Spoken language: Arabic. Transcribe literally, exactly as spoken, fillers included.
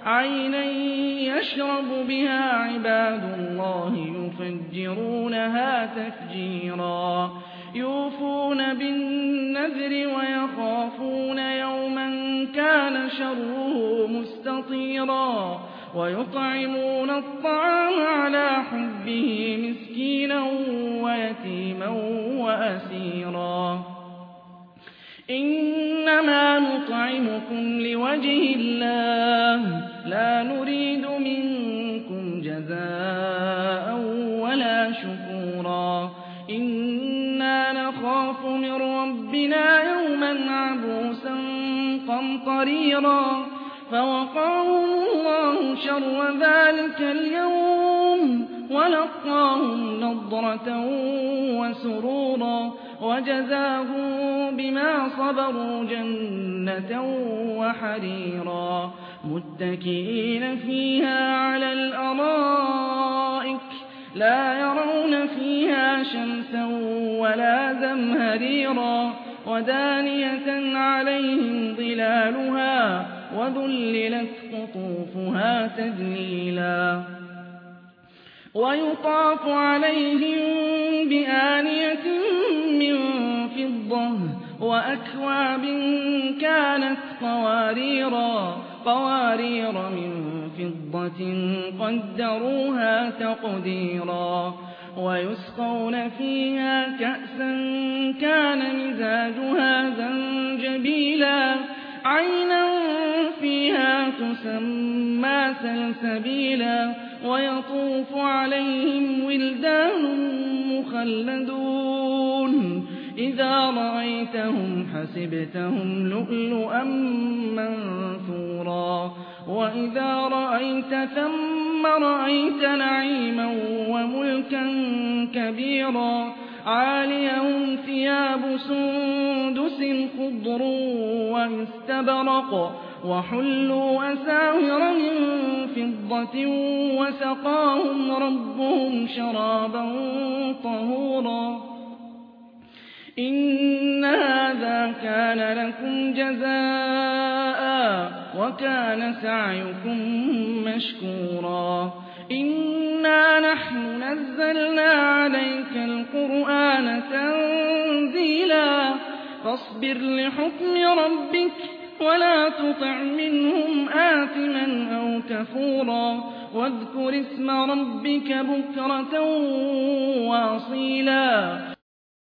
عَيْنًا يَشْرَبُ بِهَا عِبَادُ اللَّهِ يُفَجِّرُونَهَا تَفْجِيرًا يُوفُونَ بِالنَّذْرِ وَيَخَافُونَ يَوْمًا كَانَ شَرُّهُ مُسْتَطِيرًا وَيُطْعِمُونَ الطَّعَامَ عَلَىٰ حُبِّهِ مِسْكِينًا وَيَتِيمًا وَأَسِيرًا إِنَّمَا نُطْعِمُكُمْ لِوَجْهِ اللَّهِ لَا نُرِيدُ مِنكُمْ جَزَاءً وَلَا شُكُورًا إِنَّا نَخَافُ مِن رَّبِّنَا يَوْمًا عَبُوسًا قَمْطَرِيرًا فَوَقَاهُمُ اللَّهُ شَرَّ ذَٰلِكَ الْيَوْمِ وَلَقَّاهُمْ نَضْرَةً وَسُرُورًا وَجَزَاهُم بِمَا صَبَرُوا جَنَّةً وَحَرِيرًا مُّتَّكِئِينَ فِيهَا عَلَى الْأَرَائِكِ لَا يَرَوْنَ فِيهَا شَمْسًا وَلَا زَمْهَرِيرًا وَدَانِيَةً عَلَيْهِمْ ظِلَالُهَا وَذُلِّلَتْ قُطُوفُهَا تَذْلِيلًا وَيُطَافُ عَلَيْهِم بِآنِيَةٍ مِّن فِضَّةٍ وَأَكْوَابٍ كَانَتْ قَوَارِيرَا قَوَارِيرَ مِن فِضَّةٍ قَدَّرُوهَا تَقْدِيرًا وَيُسْقَوْنَ فِيهَا كَأْسًا كَانَ مِزَاجُهَا زَنجَبِيلًا عَيْنًا فِيهَا تُسَمَّىٰ سَلْسَبِيلًا وَيَطُوفُ عَلَيْهِمْ وِلْدَانٌ مُّخَلَّدُونَ إِذَا رَأَيْتَهُمْ حَسِبْتَهُمْ لُؤْلُؤًا مَّنثُورًا وَإِذَا رَأَيْتَ ثَمَّ رَأَيْتَ نَعِيمًا وَمُلْكًا كَبِيرًا عَالِيَهُمْ ثِيَابُ سُندُسٍ خُضْرٌ وَإِسْتَبْرَقٌ وَحُلُّوا أَسَاوِرَ مِن فِضَّةٍ وَسَقَاهُمْ رَبُّهُمْ شَرَابًا طَهُورًا إِنَّ هَٰذَا كَانَ لَكُمْ جَزَاءً وَكَانَ سَعْيُكُم مَّشْكُورًا إِنَّا نَحْنُ نَزَّلْنَا عَلَيْكَ الْقُرْآنَ تَنزِيلًا فَاصْبِرْ لِحُكْمِ رَبِّكَ وَلَا تُطِعْ مِنْهُمْ آثِمًا أَوْ كَفُورًا وَاذْكُرِ اسْمَ رَبِّكَ بُكْرَةً وَأَصِيلًا